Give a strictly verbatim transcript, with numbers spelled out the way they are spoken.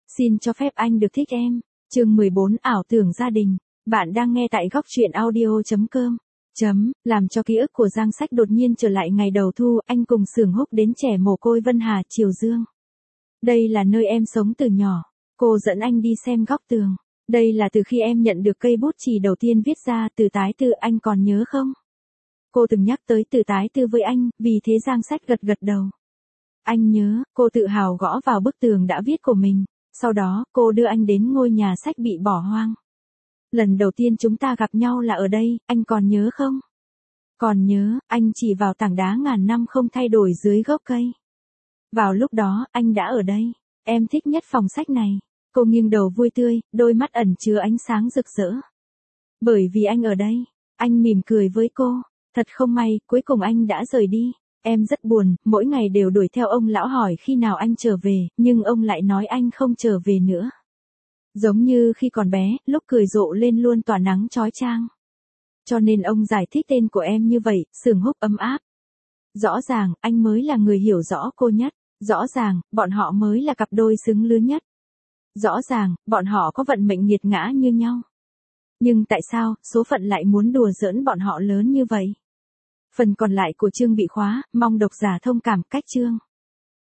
Xin cho phép anh được thích em. Chương mười bốn ảo tưởng gia đình. Bạn đang nghe tại góc truyện audio chấm com. Chấm, làm cho ký ức của Giang Sách đột nhiên trở lại ngày đầu thu, anh cùng Sường Húc đến trẻ mồ côi Vân Hà, Triều Dương. Đây là nơi em sống từ nhỏ. Cô dẫn anh đi xem góc tường. Đây là từ khi em nhận được cây bút chì đầu tiên viết ra từ tái tư, anh còn nhớ không? Cô từng nhắc tới từ tái tư với anh, vì thế Giang Sách gật gật đầu. Anh nhớ, cô tự hào gõ vào bức tường đã viết của mình. Sau đó, cô đưa anh đến ngôi nhà sách bị bỏ hoang. Lần đầu tiên chúng ta gặp nhau là ở đây, anh còn nhớ không? Còn nhớ, anh chỉ vào tảng đá ngàn năm không thay đổi dưới gốc cây. Vào lúc đó, anh đã ở đây. Em thích nhất phòng sách này. Cô nghiêng đầu vui tươi, đôi mắt ẩn chứa ánh sáng rực rỡ. Bởi vì anh ở đây. Anh mỉm cười với cô. Thật không may, cuối cùng anh đã rời đi. Em rất buồn, mỗi ngày đều đuổi theo ông lão hỏi khi nào anh trở về, nhưng ông lại nói anh không trở về nữa. Giống như khi còn bé, lúc cười rộ lên luôn tỏa nắng chói chang. Cho nên ông giải thích tên của em như vậy, Sường Húc ấm áp. Rõ ràng, anh mới là người hiểu rõ cô nhất. Rõ ràng, bọn họ mới là cặp đôi xứng lứa nhất. Rõ ràng, bọn họ có vận mệnh nghiệt ngã như nhau. Nhưng tại sao, số phận lại muốn đùa giỡn bọn họ lớn như vậy? Phần còn lại của chương bị khóa, mong độc giả thông cảm. Cách chương.